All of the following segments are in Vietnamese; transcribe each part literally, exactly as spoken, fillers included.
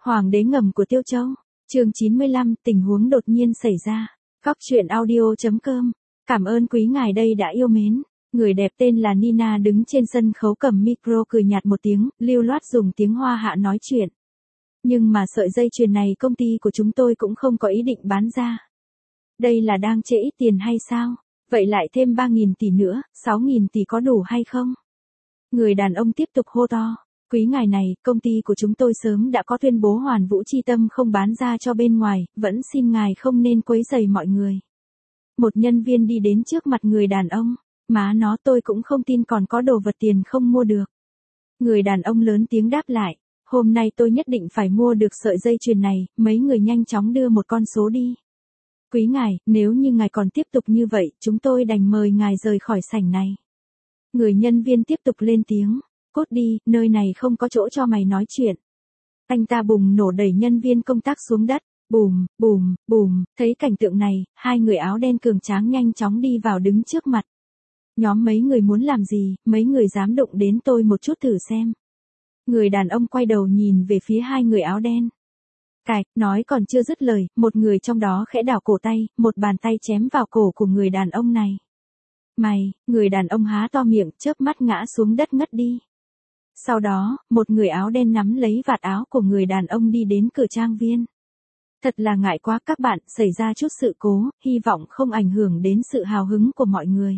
Hoàng đế ngầm của Tiêu Châu. Chương chín mươi lăm, tình huống đột nhiên xảy ra. Góc truyện audio.com. Cảm ơn quý ngài đây đã yêu mến. Người đẹp tên là Nina đứng trên sân khấu cầm micro cười nhạt một tiếng, lưu loát dùng tiếng Hoa Hạ nói chuyện. Nhưng mà sợi dây chuyền này công ty của chúng tôi cũng không có ý định bán ra. Đây là đang trễ ít tiền hay sao? Vậy lại thêm ba nghìn tỷ nữa, sáu nghìn tỷ có đủ hay không? Người đàn ông tiếp tục hô to. Quý ngài này, công ty của chúng tôi sớm đã có tuyên bố Hoàn Vũ Chi Tâm không bán ra cho bên ngoài, vẫn xin ngài không nên quấy rầy mọi người. Một nhân viên đi đến trước mặt người đàn ông. Má nó, tôi cũng không tin còn có đồ vật tiền không mua được. Người đàn ông lớn tiếng đáp lại. Hôm nay tôi nhất định phải mua được sợi dây chuyền này, mấy người nhanh chóng đưa một con số đi. Quý ngài, nếu như ngài còn tiếp tục như vậy, chúng tôi đành mời ngài rời khỏi sảnh này. Người nhân viên tiếp tục lên tiếng. Cút đi, nơi này không có chỗ cho mày nói chuyện. Anh ta bùng nổ đẩy nhân viên công tác xuống đất. Bùm, bùm, bùm, thấy cảnh tượng này, hai người áo đen cường tráng nhanh chóng đi vào đứng trước mặt. Nhóm mấy người muốn làm gì, mấy người dám đụng đến tôi một chút thử xem. Người đàn ông quay đầu nhìn về phía hai người áo đen. Cạch, nói còn chưa dứt lời, một người trong đó khẽ đảo cổ tay, một bàn tay chém vào cổ của người đàn ông này. Mày, người đàn ông há to miệng, chớp mắt ngã xuống đất ngất đi. Sau đó, một người áo đen nắm lấy vạt áo của người đàn ông đi đến cửa trang viên. Thật là ngại quá các bạn, xảy ra chút sự cố, hy vọng không ảnh hưởng đến sự hào hứng của mọi người.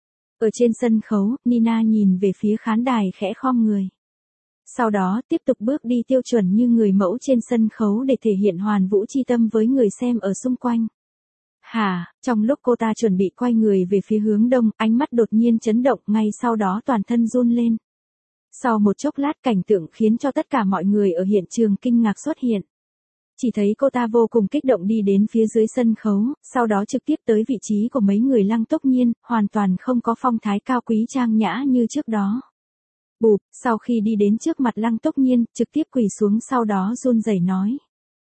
Ở trên sân khấu, Nina nhìn về phía khán đài khẽ khom người. Sau đó, tiếp tục bước đi tiêu chuẩn như người mẫu trên sân khấu để thể hiện Hoàn Vũ Chi Tâm với người xem ở xung quanh. Hà, trong lúc cô ta chuẩn bị quay người về phía hướng đông, ánh mắt đột nhiên chấn động, ngay sau đó toàn thân run lên. Sau một chốc lát cảnh tượng khiến cho tất cả mọi người ở hiện trường kinh ngạc xuất hiện. Chỉ thấy cô ta vô cùng kích động đi đến phía dưới sân khấu, sau đó trực tiếp tới vị trí của mấy người Lăng Tốc Nhiên, hoàn toàn không có phong thái cao quý trang nhã như trước đó. Bụp, sau khi đi đến trước mặt Lăng Tốc Nhiên, trực tiếp quỳ xuống sau đó run rẩy nói.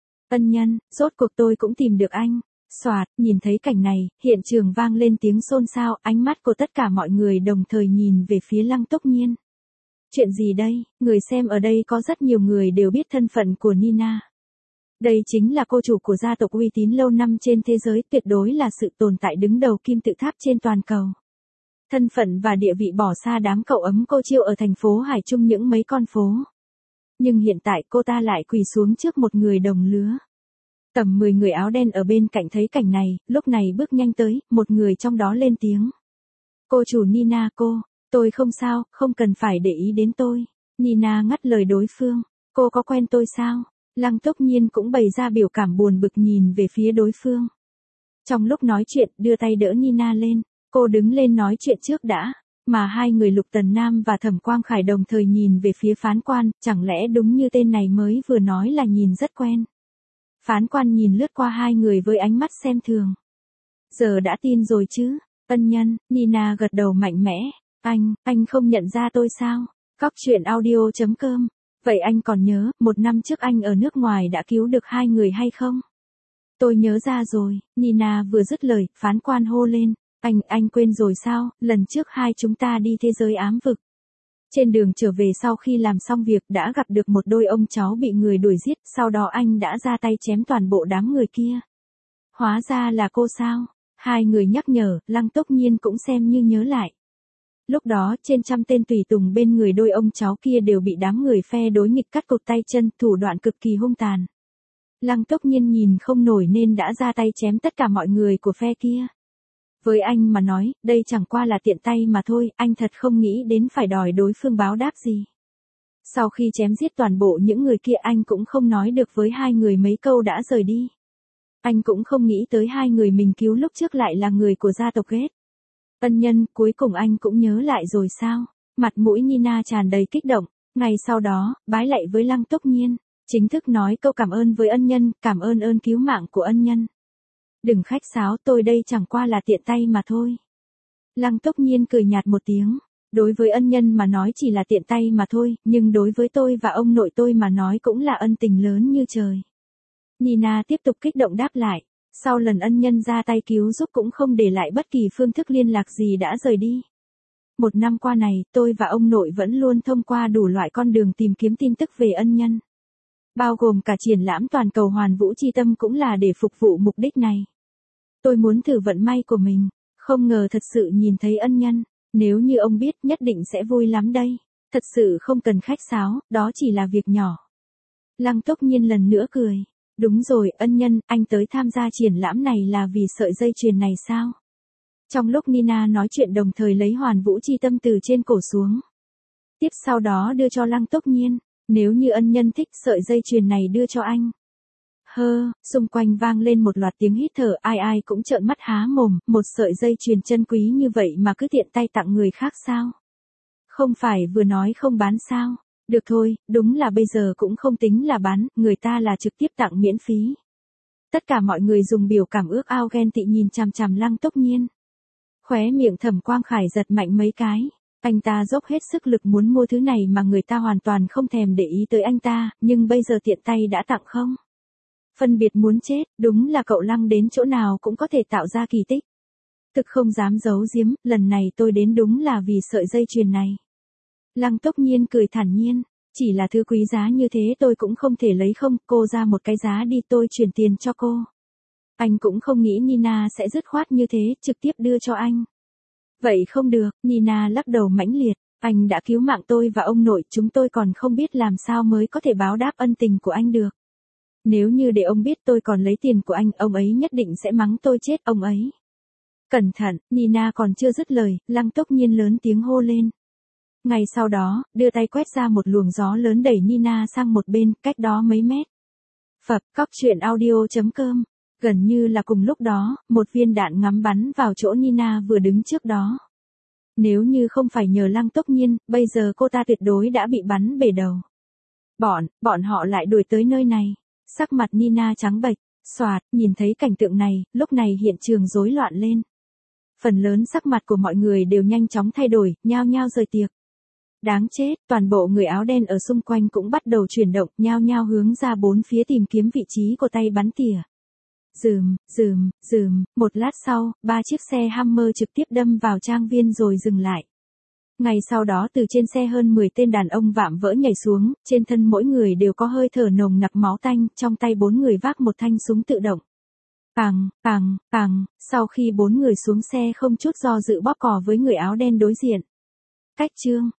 Ân nhân, rốt cuộc tôi cũng tìm được anh. Soạt, nhìn thấy cảnh này, hiện trường vang lên tiếng xôn xao, ánh mắt của tất cả mọi người đồng thời nhìn về phía Lăng Tốc Nhiên. Chuyện gì đây, người xem ở đây có rất nhiều người đều biết thân phận của Nina. Đây chính là cô chủ của gia tộc uy tín lâu năm trên thế giới, tuyệt đối là sự tồn tại đứng đầu kim tự tháp trên toàn cầu. Thân phận và địa vị bỏ xa đám cậu ấm cô chiêu ở thành phố Hải Trung những mấy con phố. Nhưng hiện tại cô ta lại quỳ xuống trước một người đồng lứa. Tầm mười người áo đen ở bên cạnh thấy cảnh này, lúc này bước nhanh tới, một người trong đó lên tiếng. Cô chủ Nina cô, tôi không sao, không cần phải để ý đến tôi. Nina ngắt lời đối phương, cô có quen tôi sao? Lăng Tốc Nhiên cũng bày ra biểu cảm buồn bực nhìn về phía đối phương. Trong lúc nói chuyện, đưa tay đỡ Nina lên, cô đứng lên nói chuyện trước đã, mà hai người Lục Tần Nam và Thẩm Quang Khải đồng thời nhìn về phía phán quan, chẳng lẽ đúng như tên này mới vừa nói là nhìn rất quen. Phán quan nhìn lướt qua hai người với ánh mắt xem thường. Giờ đã tin rồi chứ, ân nhân, Nina gật đầu mạnh mẽ, anh, anh không nhận ra tôi sao? Góc truyện audio.com. Vậy anh còn nhớ, một năm trước anh ở nước ngoài đã cứu được hai người hay không? Tôi nhớ ra rồi, Nina vừa dứt lời, phán quan hô lên, anh, anh quên rồi sao, lần trước hai chúng ta đi thế giới ám vực. Trên đường trở về sau khi làm xong việc đã gặp được một đôi ông cháu bị người đuổi giết, sau đó anh đã ra tay chém toàn bộ đám người kia. Hóa ra là cô sao? Hai người nhắc nhở, Lăng Tốc Nhiên cũng xem như nhớ lại. Lúc đó, trên trăm tên tùy tùng bên người đôi ông cháu kia đều bị đám người phe đối nghịch cắt cụt tay chân, thủ đoạn cực kỳ hung tàn. Lăng Tốc Nhiên nhìn không nổi nên đã ra tay chém tất cả mọi người của phe kia. Với anh mà nói, đây chẳng qua là tiện tay mà thôi, anh thật không nghĩ đến phải đòi đối phương báo đáp gì. Sau khi chém giết toàn bộ những người kia anh cũng không nói được với hai người mấy câu đã rời đi. Anh cũng không nghĩ tới hai người mình cứu lúc trước lại là người của gia tộc ghét. Ân nhân, cuối cùng anh cũng nhớ lại rồi sao? Mặt mũi Nina tràn đầy kích động, ngay sau đó, bái lạy với Lăng Tốc Nhiên, chính thức nói câu cảm ơn với ân nhân, cảm ơn ơn cứu mạng của ân nhân. Đừng khách sáo, tôi đây chẳng qua là tiện tay mà thôi. Lăng Tốc Nhiên cười nhạt một tiếng, đối với ân nhân mà nói chỉ là tiện tay mà thôi, nhưng đối với tôi và ông nội tôi mà nói cũng là ân tình lớn như trời. Nina tiếp tục kích động đáp lại. Sau lần ân nhân ra tay cứu giúp cũng không để lại bất kỳ phương thức liên lạc gì đã rời đi. Một năm qua này, tôi và ông nội vẫn luôn thông qua đủ loại con đường tìm kiếm tin tức về ân nhân. bao gồm cả triển lãm toàn cầu Hoàn Vũ Chi Tâm cũng là để phục vụ mục đích này. Tôi muốn thử vận may của mình, không ngờ thật sự nhìn thấy ân nhân, nếu như ông biết nhất định sẽ vui lắm đây, thật sự không cần khách sáo, đó chỉ là việc nhỏ. Lăng Tốc Nhiên lần nữa cười, đúng rồi ân nhân, anh tới tham gia triển lãm này là vì sợi dây chuyền này sao? Trong lúc Nina nói chuyện đồng thời lấy Hoàn Vũ Chi Tâm từ trên cổ xuống. Tiếp sau đó đưa cho Lăng Tốc Nhiên, nếu như ân nhân thích sợi dây chuyền này đưa cho anh. Hơ, xung quanh vang lên một loạt tiếng hít thở, ai ai cũng trợn mắt há mồm, một sợi dây chuyền chân quý như vậy mà cứ tiện tay tặng người khác sao? Không phải vừa nói không bán sao? Được thôi, đúng là bây giờ cũng không tính là bán, người ta là trực tiếp tặng miễn phí. Tất cả mọi người dùng biểu cảm ước ao ghen tị nhìn chằm chằm Lăng Tốc Nhiên. Khóe miệng Thẩm Quang Khải giật mạnh mấy cái. Anh ta dốc hết sức lực muốn mua thứ này mà người ta hoàn toàn không thèm để ý tới anh ta, nhưng bây giờ tiện tay đã tặng không. Phân biệt muốn chết, đúng là cậu Lăng đến chỗ nào cũng có thể tạo ra kỳ tích. Thực không dám giấu giếm, lần này tôi đến đúng là vì sợi dây chuyền này. Lăng Tốc Nhiên cười thản nhiên, chỉ là thứ quý giá như thế tôi cũng không thể lấy không, cô ra một cái giá đi tôi chuyển tiền cho cô. Anh cũng không nghĩ Nina sẽ dứt khoát như thế, trực tiếp đưa cho anh. Vậy không được, Nina lắc đầu mãnh liệt, anh đã cứu mạng tôi và ông nội, chúng tôi còn không biết làm sao mới có thể báo đáp ân tình của anh được. Nếu như để ông biết tôi còn lấy tiền của anh, ông ấy nhất định sẽ mắng tôi chết ông ấy. Cẩn thận, Nina còn chưa dứt lời, Lăng Tốc Nhiên lớn tiếng hô lên. Ngay sau đó, đưa tay quét ra một luồng gió lớn đẩy Nina sang một bên, cách đó mấy mét. Phập, cóc truyện audio chấm com. Gần như là cùng lúc đó, một viên đạn ngắm bắn vào chỗ Nina vừa đứng trước đó. Nếu như không phải nhờ Lăng Tốc Nhiên, bây giờ cô ta tuyệt đối đã bị bắn bể đầu. Bọn, bọn họ lại đuổi tới nơi này. Sắc mặt Nina trắng bệch, xoạt, nhìn thấy cảnh tượng này, lúc này hiện trường rối loạn lên. Phần lớn sắc mặt của mọi người đều nhanh chóng thay đổi, nhao nhao rời tiệc. Đáng chết, toàn bộ người áo đen ở xung quanh cũng bắt đầu chuyển động, nhao nhao hướng ra bốn phía tìm kiếm vị trí của tay bắn tỉa. Rừm, rừm, rừm, một lát sau, ba chiếc xe Hammer trực tiếp đâm vào trang viên rồi dừng lại. Ngay sau đó từ trên xe hơn mười tên đàn ông vạm vỡ nhảy xuống, trên thân mỗi người đều có hơi thở nồng nặc máu tanh, trong tay bốn người vác một thanh súng tự động. Pằng, pằng, pằng, sau khi bốn người xuống xe không chút do dự bóp cò với người áo đen đối diện. Cách chương